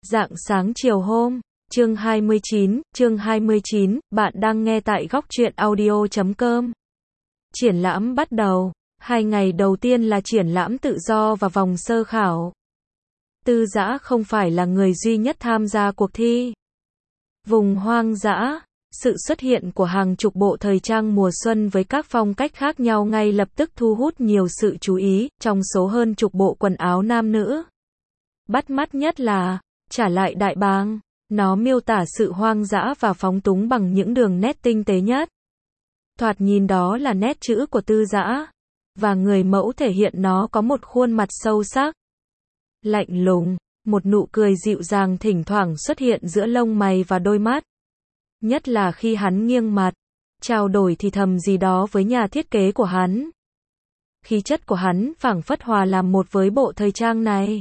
Rạng sáng chiều hôm, chương 29, bạn đang nghe tại góc truyện audio.com. Triển lãm bắt đầu. 2 ngày đầu tiên là triển lãm tự do và vòng sơ khảo. Tư Dã không phải là người duy nhất tham gia cuộc thi. Vùng hoang dã, sự xuất hiện của hàng chục bộ thời trang mùa xuân với các phong cách khác nhau ngay lập tức thu hút nhiều sự chú ý, trong số hơn chục bộ quần áo nam nữ. Bắt mắt nhất là Trả lại đại bàng. Nó miêu tả sự hoang dã và phóng túng bằng những đường nét tinh tế nhất. Thoạt nhìn đó là nét chữ của Tư Dã, và người mẫu thể hiện nó có một khuôn mặt sâu sắc, lạnh lùng, một nụ cười dịu dàng thỉnh thoảng xuất hiện giữa lông mày và đôi mắt. Nhất là khi hắn nghiêng mặt, trao đổi thì thầm gì đó với nhà thiết kế của hắn. Khí chất của hắn phảng phất hòa làm một với bộ thời trang này.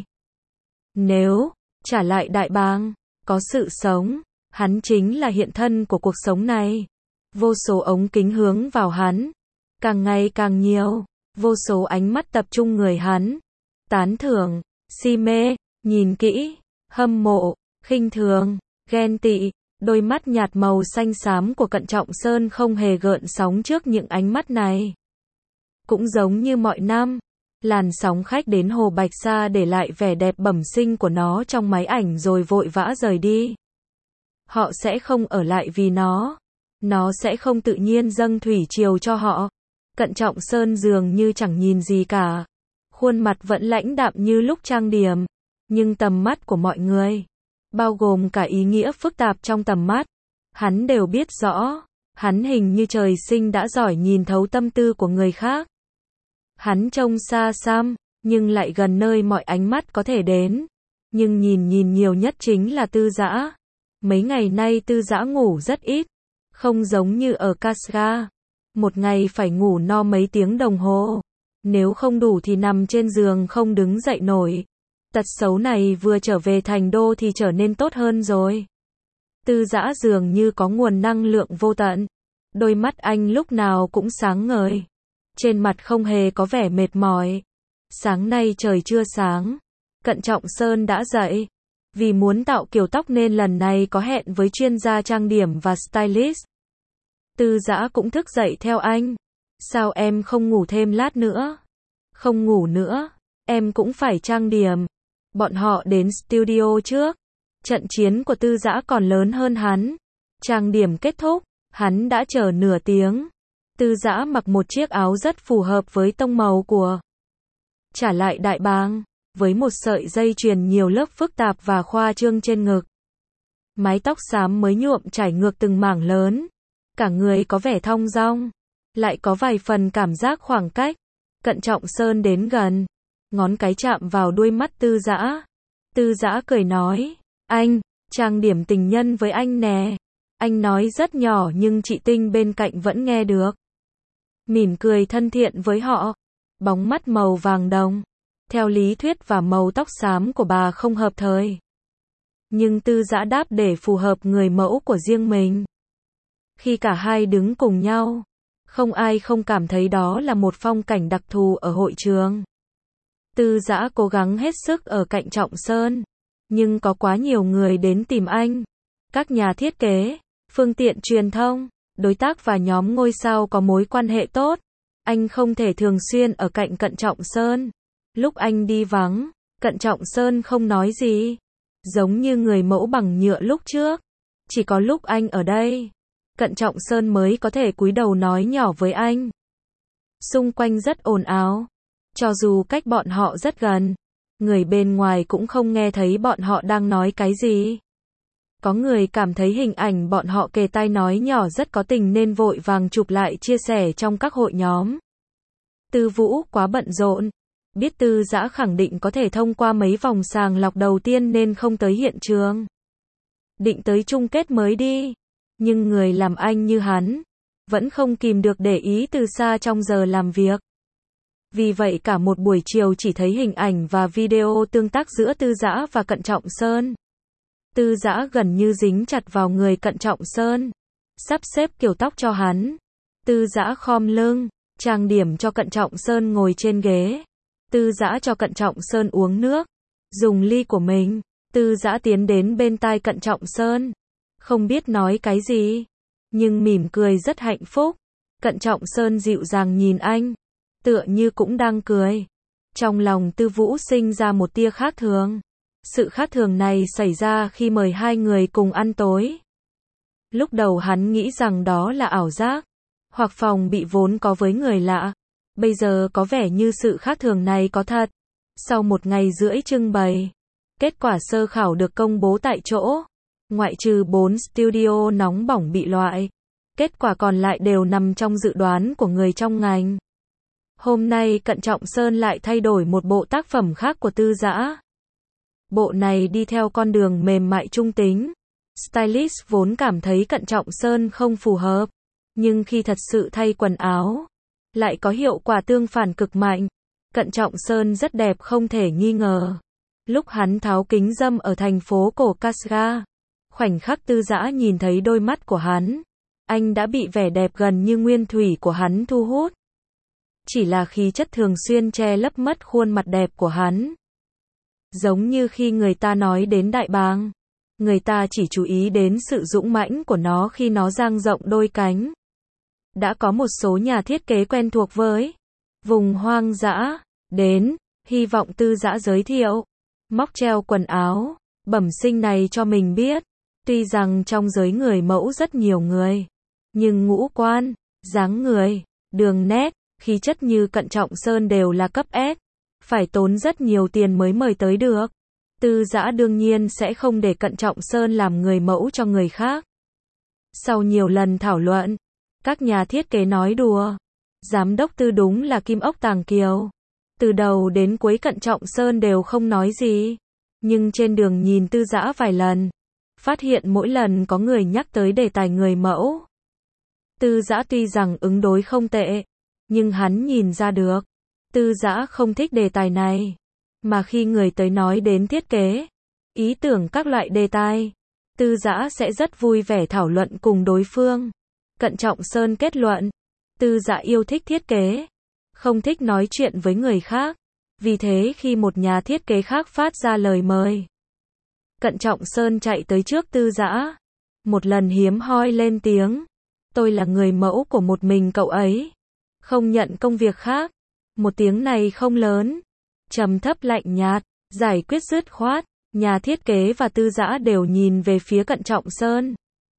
Nếu Trả lại đại bàng có sự sống, hắn chính là hiện thân của cuộc sống này. Vô số ống kính hướng vào hắn, càng ngày càng nhiều, vô số ánh mắt tập trung người hắn. Tán thưởng, si mê, nhìn kỹ, hâm mộ, khinh thường, ghen tị. Đôi mắt nhạt màu xanh xám của Cận Trọng Sơn không hề gợn sóng trước những ánh mắt này. Cũng giống như mọi năm, làn sóng khách đến Hồ Bạch Sa để lại vẻ đẹp bẩm sinh của nó trong máy ảnh rồi vội vã rời đi. Họ sẽ không ở lại vì nó sẽ không tự nhiên dâng thủy triều cho họ. Cận Trọng Sơn dường như chẳng nhìn gì cả. Khuôn mặt vẫn lãnh đạm như lúc trang điểm, nhưng tầm mắt của mọi người, bao gồm cả ý nghĩa phức tạp trong tầm mắt, hắn đều biết rõ. Hắn hình như trời sinh đã giỏi nhìn thấu tâm tư của người khác. Hắn trông xa xăm, nhưng lại gần nơi mọi ánh mắt có thể đến. Nhưng nhìn nhiều nhất chính là Tư Dã. Mấy ngày nay Tư Dã ngủ rất ít, không giống như ở Casga. Một ngày phải ngủ no mấy tiếng đồng hồ. Nếu không đủ thì nằm trên giường không đứng dậy nổi. Tật xấu này vừa trở về thành đô thì trở nên tốt hơn rồi. Tư Dã dường như có nguồn năng lượng vô tận. Đôi mắt anh lúc nào cũng sáng ngời. Trên mặt không hề có vẻ mệt mỏi. Sáng nay trời chưa sáng, Cận Trọng Sơn đã dậy. Vì muốn tạo kiểu tóc nên lần này có hẹn với chuyên gia trang điểm và stylist. Tư Dã cũng thức dậy theo anh. Sao em không ngủ thêm lát nữa? Không ngủ nữa, em cũng phải trang điểm. Bọn họ đến studio trước. Trận chiến của Tư Dã còn lớn hơn hắn. Trang điểm kết thúc, hắn đã chờ nửa tiếng. Tư Dã mặc một chiếc áo rất phù hợp với tông màu của Trả lại đại bàng, với một sợi dây chuyền nhiều lớp phức tạp và khoa trương trên ngực. Mái tóc xám mới nhuộm trải ngược từng mảng lớn. Cả người có vẻ thong dong, lại có vài phần cảm giác khoảng cách. Cận Trọng Sơn đến gần, ngón cái chạm vào đuôi mắt Tư Dã. Tư Dã cười nói, anh, trang điểm tình nhân với anh nè. Anh nói rất nhỏ nhưng chị Tinh bên cạnh vẫn nghe được. Mỉm cười thân thiện với họ. Bóng mắt màu vàng đồng. Theo lý thuyết và màu tóc xám của bà không hợp thời. Nhưng Tư Dã đáp để phù hợp người mẫu của riêng mình. Khi cả hai đứng cùng nhau, không ai không cảm thấy đó là một phong cảnh đặc thù ở hội trường. Tư Dã cố gắng hết sức ở cạnh Trọng Sơn, nhưng có quá nhiều người đến tìm anh. Các nhà thiết kế, phương tiện truyền thông, đối tác và nhóm ngôi sao có mối quan hệ tốt. Anh không thể thường xuyên ở cạnh Cận Trọng Sơn. Lúc anh đi vắng, Cận Trọng Sơn không nói gì. Giống như người mẫu bằng nhựa lúc trước. Chỉ có lúc anh ở đây, Cận Trọng Sơn mới có thể cúi đầu nói nhỏ với anh. Xung quanh rất ồn ào. Cho dù cách bọn họ rất gần, người bên ngoài cũng không nghe thấy bọn họ đang nói cái gì. Có người cảm thấy hình ảnh bọn họ kề tai nói nhỏ rất có tình nên vội vàng chụp lại chia sẻ trong các hội nhóm. Tư Vũ quá bận rộn. Biết Tư Dã khẳng định có thể thông qua mấy vòng sàng lọc đầu tiên nên không tới hiện trường. Định tới chung kết mới đi. Nhưng người làm anh như hắn, vẫn không kìm được để ý từ xa trong giờ làm việc. Vì vậy cả một buổi chiều chỉ thấy hình ảnh và video tương tác giữa Tư Dã và Cận Trọng Sơn. Tư Dã gần như dính chặt vào người Cận Trọng Sơn, sắp xếp kiểu tóc cho hắn. Tư Dã khom lưng, trang điểm cho Cận Trọng Sơn ngồi trên ghế. Tư Dã cho Cận Trọng Sơn uống nước, dùng ly của mình. Tư Dã tiến đến bên tai Cận Trọng Sơn. Không biết nói cái gì, nhưng mỉm cười rất hạnh phúc. Cận Trọng Sơn dịu dàng nhìn anh, tựa như cũng đang cười. Trong lòng Tư Vũ sinh ra một tia khác thường. Sự khác thường này xảy ra khi mời hai người cùng ăn tối. Lúc đầu hắn nghĩ rằng đó là ảo giác, hoặc phòng bị vốn có với người lạ. Bây giờ có vẻ như sự khác thường này có thật. Sau 1 ngày rưỡi trưng bày, kết quả sơ khảo được công bố tại chỗ. Ngoại trừ 4 studio nóng bỏng bị loại, kết quả còn lại đều nằm trong dự đoán của người trong ngành. Hôm nay Cận Trọng Sơn lại thay đổi một bộ tác phẩm khác của Tư Dã. Bộ này đi theo con đường mềm mại trung tính. Stylist vốn cảm thấy Cận Trọng Sơn không phù hợp, nhưng khi thật sự thay quần áo, lại có hiệu quả tương phản cực mạnh. Cận Trọng Sơn rất đẹp không thể nghi ngờ. Lúc hắn tháo kính râm ở thành phố cổ Kashgar, khoảnh khắc Tư Dã nhìn thấy đôi mắt của hắn, anh đã bị vẻ đẹp gần như nguyên thủy của hắn thu hút. Chỉ là khí chất thường xuyên che lấp mất khuôn mặt đẹp của hắn. Giống như khi người ta nói đến đại bàng, người ta chỉ chú ý đến sự dũng mãnh của nó khi nó dang rộng đôi cánh. Đã có một số nhà thiết kế quen thuộc với vùng hoang dã đến, hy vọng Tư Dã giới thiệu móc treo quần áo bẩm sinh này cho mình biết. Tuy rằng trong giới người mẫu rất nhiều người, nhưng ngũ quan, dáng người, đường nét, khí chất như Cận Trọng Sơn đều là cấp S, phải tốn rất nhiều tiền mới mời tới được. Tư Dã đương nhiên sẽ không để Cận Trọng Sơn làm người mẫu cho người khác. Sau nhiều lần thảo luận, các nhà thiết kế nói đùa, giám đốc Tư đúng là kim ốc tàng kiều. Từ đầu đến cuối Cận Trọng Sơn đều không nói gì, nhưng trên đường nhìn Tư Dã vài lần, phát hiện mỗi lần có người nhắc tới đề tài người mẫu. Tư Dã tuy rằng ứng đối không tệ, nhưng hắn nhìn ra được, Tư Dã không thích đề tài này. Mà khi người tới nói đến thiết kế, ý tưởng các loại đề tài, Tư Dã sẽ rất vui vẻ thảo luận cùng đối phương. Cận Trọng Sơn kết luận, Tư Dã yêu thích thiết kế, không thích nói chuyện với người khác. Vì thế khi một nhà thiết kế khác phát ra lời mời, Cận Trọng Sơn chạy tới trước Tư Dã, một lần hiếm hoi lên tiếng, tôi là người mẫu của một mình cậu ấy, không nhận công việc khác. Một tiếng này không lớn, trầm thấp lạnh nhạt, giải quyết dứt khoát. Nhà thiết kế và Tư Dã đều nhìn về phía Cận Trọng Sơn.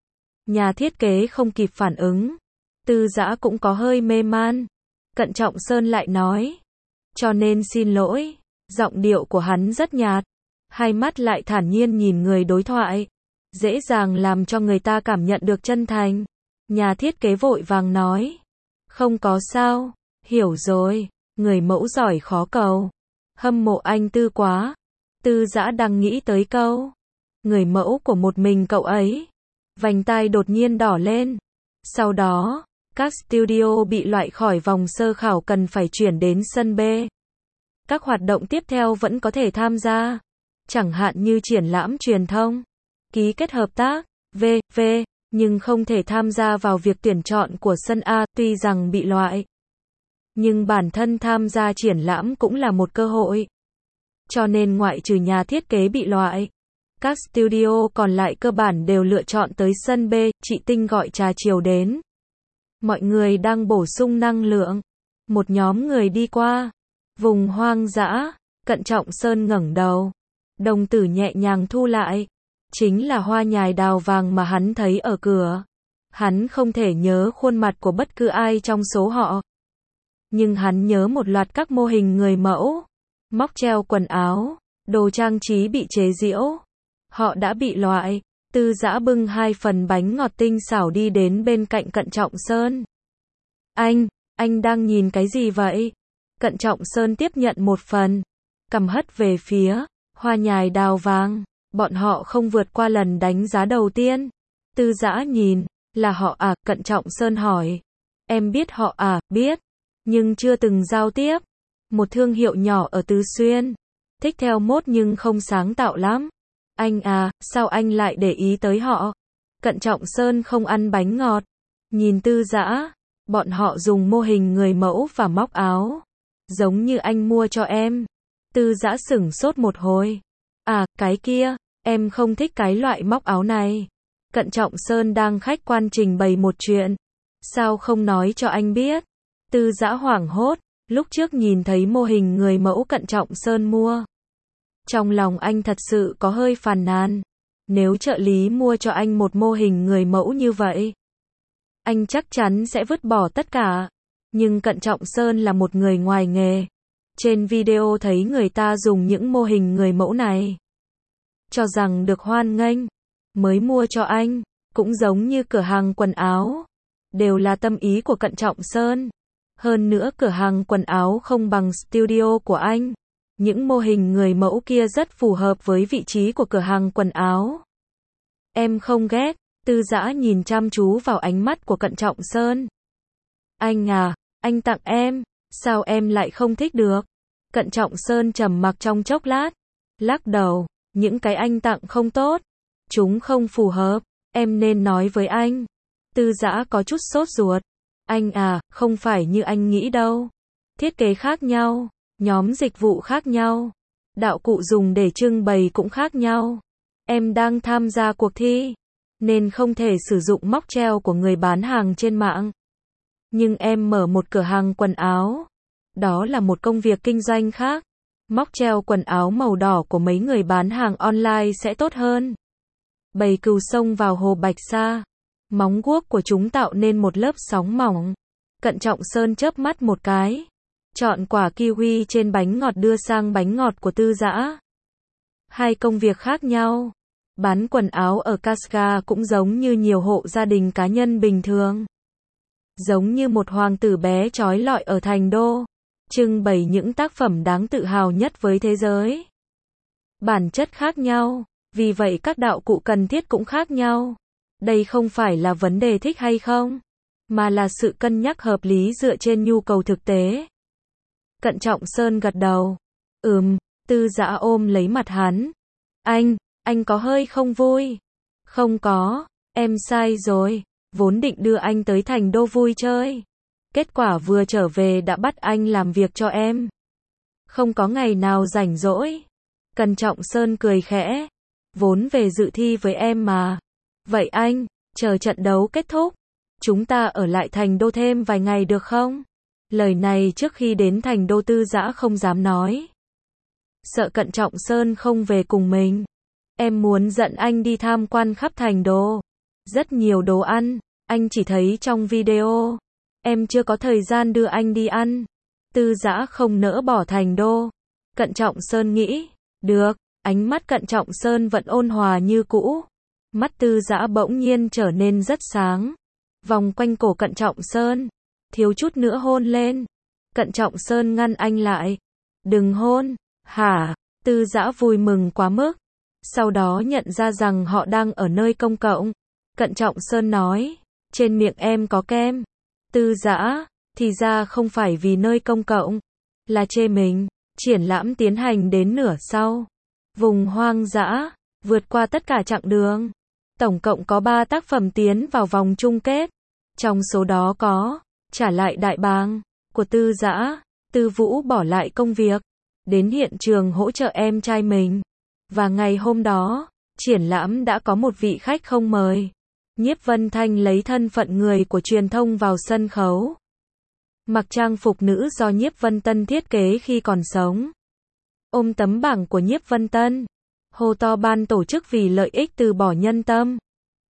Nhà thiết kế không kịp phản ứng, Tư Dã cũng có hơi mê man. Cận Trọng Sơn lại nói, cho nên xin lỗi. Giọng điệu của hắn rất nhạt, hai mắt lại thản nhiên nhìn người đối thoại, dễ dàng làm cho người ta cảm nhận được chân thành. Nhà thiết kế vội vàng nói, không có sao, hiểu rồi, người mẫu giỏi khó cầu, hâm mộ anh Tư quá. Tư Dã đang nghĩ tới câu, người mẫu của một mình cậu ấy, vành tai đột nhiên đỏ lên. Sau đó, các studio bị loại khỏi vòng sơ khảo cần phải chuyển đến sân B. Các hoạt động tiếp theo vẫn có thể tham gia, chẳng hạn như triển lãm truyền thông, ký kết hợp tác, v.v. nhưng không thể tham gia vào việc tuyển chọn của sân A. Tuy rằng bị loại, nhưng bản thân tham gia triển lãm cũng là một cơ hội. Cho nên ngoại trừ nhà thiết kế bị loại, các studio còn lại cơ bản đều lựa chọn tới sân B. Chị Tinh gọi trà chiều đến. Mọi người đang bổ sung năng lượng. Một nhóm người đi qua vùng hoang dã. Cận Trọng Sơn ngẩng đầu, đồng tử nhẹ nhàng thu lại. Chính là hoa nhài đào vàng mà hắn thấy ở cửa. Hắn không thể nhớ khuôn mặt của bất cứ ai trong số họ, nhưng hắn nhớ một loạt các mô hình người mẫu, móc treo quần áo, đồ trang trí bị chế giễu. Họ đã bị loại. Tư Dã bưng 2 phần bánh ngọt tinh xảo đi đến bên cạnh Cận Trọng Sơn. Anh đang nhìn cái gì vậy? Cận Trọng Sơn tiếp nhận một phần, cầm hất về phía hoa nhài đào vàng. Bọn họ không vượt qua lần đánh giá đầu tiên. Tư Dã nhìn, là họ à? Cận Trọng Sơn hỏi. Em biết họ à? Biết, nhưng chưa từng giao tiếp. Một thương hiệu nhỏ ở Tứ Xuyên, thích theo mốt nhưng không sáng tạo lắm. Anh à, sao anh lại để ý tới họ? Cận Trọng Sơn không ăn bánh ngọt, nhìn Tư Dã. Bọn họ dùng mô hình người mẫu và móc áo, giống như anh mua cho em. Tư Dã sửng sốt một hồi. À, cái kia, Em không thích cái loại móc áo này. Cận Trọng Sơn đang khách quan trình bày một chuyện. Sao không nói cho anh biết? Tư Dã hoảng hốt, lúc trước nhìn thấy mô hình người mẫu Cận Trọng Sơn mua. Trong lòng anh thật sự có hơi phàn nàn. Nếu trợ lý mua cho anh một mô hình người mẫu như vậy, anh chắc chắn sẽ vứt bỏ tất cả. Nhưng Cận Trọng Sơn là một người ngoài nghề. Trên video thấy người ta dùng những mô hình người mẫu này, cho rằng được hoan nghênh, mới mua cho anh. Cũng giống như cửa hàng quần áo, đều là tâm ý của Cận Trọng Sơn. Hơn nữa cửa hàng quần áo không bằng studio của anh. Những mô hình người mẫu kia rất phù hợp với vị trí của cửa hàng quần áo. Em không ghét. Tư Dã nhìn chăm chú vào ánh mắt của Cận Trọng Sơn. Anh à, anh tặng em, sao em lại không thích được? Cận Trọng Sơn trầm mặc trong chốc lát, lắc đầu, những cái anh tặng không tốt, chúng không phù hợp, em nên nói với anh. Tư Dã có chút sốt ruột. Anh à, không phải như anh nghĩ đâu. Thiết kế khác nhau, nhóm dịch vụ khác nhau, đạo cụ dùng để trưng bày cũng khác nhau. Em đang tham gia cuộc thi, nên không thể sử dụng móc treo của người bán hàng trên mạng. Nhưng em mở một cửa hàng quần áo, đó là một công việc kinh doanh khác. Móc treo quần áo màu đỏ của mấy người bán hàng online sẽ tốt hơn. Bầy cừu xông vào hồ Bạch Sa, móng guốc của chúng tạo nên một lớp sóng mỏng. Cận Trọng Sơn chớp mắt một cái, chọn quả kiwi trên bánh ngọt đưa sang bánh ngọt của Tư Dã. Hai công việc khác nhau. Bán quần áo ở Casca cũng giống như nhiều hộ gia đình cá nhân bình thường. Giống như một hoàng tử bé trói lọi ở thành đô, trưng bày những tác phẩm đáng tự hào nhất với thế giới. Bản chất khác nhau, vì vậy các đạo cụ cần thiết cũng khác nhau. Đây không phải là vấn đề thích hay không, mà là sự cân nhắc hợp lý dựa trên nhu cầu thực tế. Cận Trọng Sơn gật đầu. Tư Dã ôm lấy mặt hắn. Anh có hơi không vui. Không có, em sai rồi. Vốn định đưa anh tới thành đô vui chơi. Kết quả vừa trở về đã bắt anh làm việc cho em. Không có ngày nào rảnh rỗi. Cận Trọng Sơn cười khẽ. Vốn về dự thi với em mà. Vậy anh, chờ trận đấu kết thúc, chúng ta ở lại thành đô thêm vài ngày được không? Lời này trước khi đến thành đô Tư Dã không dám nói. Sợ Cận Trọng Sơn không về cùng mình. Em muốn dẫn anh đi tham quan khắp thành đô. Rất nhiều đồ ăn, anh chỉ thấy trong video. Em chưa có thời gian đưa anh đi ăn. Tư Dã không nỡ bỏ thành đô. Cận Trọng Sơn nghĩ, được, ánh mắt Cận Trọng Sơn vẫn ôn hòa như cũ. Mắt Tư Dã bỗng nhiên trở nên rất sáng. Vòng quanh cổ Cận Trọng Sơn, thiếu chút nữa hôn lên. Cận Trọng Sơn ngăn anh lại. Đừng hôn. Hả? Tư Dã vui mừng quá mức. Sau đó nhận ra rằng họ đang ở nơi công cộng. Cận Trọng Sơn nói, trên miệng em có kem. Tư Dã, thì ra không phải vì nơi công cộng, là chê mình. Triển lãm tiến hành đến nửa sau. Vùng hoang dã, vượt qua tất cả chặng đường. Tổng cộng có 3 tác phẩm tiến vào vòng chung kết. Trong số đó có Trả lại đại bàng của Tư Dã. Tư Vũ bỏ lại công việc, đến hiện trường hỗ trợ em trai mình. Và ngày hôm đó, triển lãm đã có một vị khách không mời. Nhiếp Vân Thanh lấy thân phận người của truyền thông vào sân khấu. Mặc trang phục nữ do Nhiếp Vân Tân thiết kế khi còn sống. Ôm tấm bảng của Nhiếp Vân Tân. Hô to ban tổ chức vì lợi ích từ bỏ nhân tâm.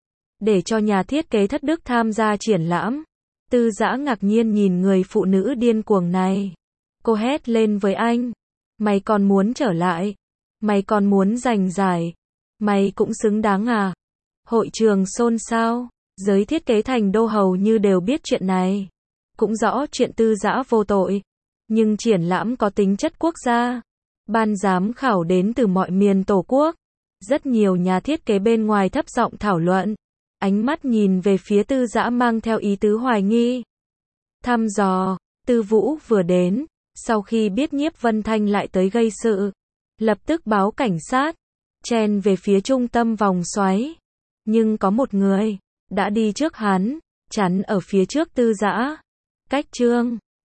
Để cho nhà thiết kế thất đức tham gia triển lãm. Tư Dã ngạc nhiên nhìn người phụ nữ điên cuồng này. Cô hét lên với anh. Mày còn muốn trở lại? Mày còn muốn giành giải? Mày cũng xứng đáng à? Hội trường xôn xao. Giới thiết kế thành đô hầu như đều biết chuyện này. Cũng rõ chuyện Tư Dã vô tội. Nhưng triển lãm có tính chất quốc gia. Ban giám khảo đến từ mọi miền Tổ quốc. Rất nhiều nhà thiết kế bên ngoài thấp giọng thảo luận. Ánh mắt nhìn về phía Tư Dã mang theo ý tứ hoài nghi. Thăm dò. Tư Vũ vừa đến, sau khi biết Nhiếp Vân Thanh lại tới gây sự, lập tức báo cảnh sát, chen về phía trung tâm vòng xoáy. Nhưng có một người đã đi trước hắn, chắn ở phía trước Tư Dã. Cách Trương